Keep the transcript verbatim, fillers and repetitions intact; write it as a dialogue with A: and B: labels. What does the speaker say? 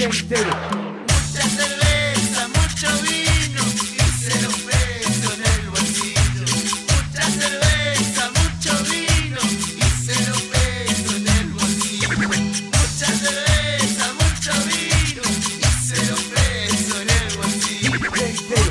A: gangster.
B: Mucha cerveza, mucho vino y cero pesos en el bolsillo. Mucha cerveza, mucho vino y cero pesos en el bolsillo. Mucha cerveza, mucho vino y cero pesos en el bolsillo.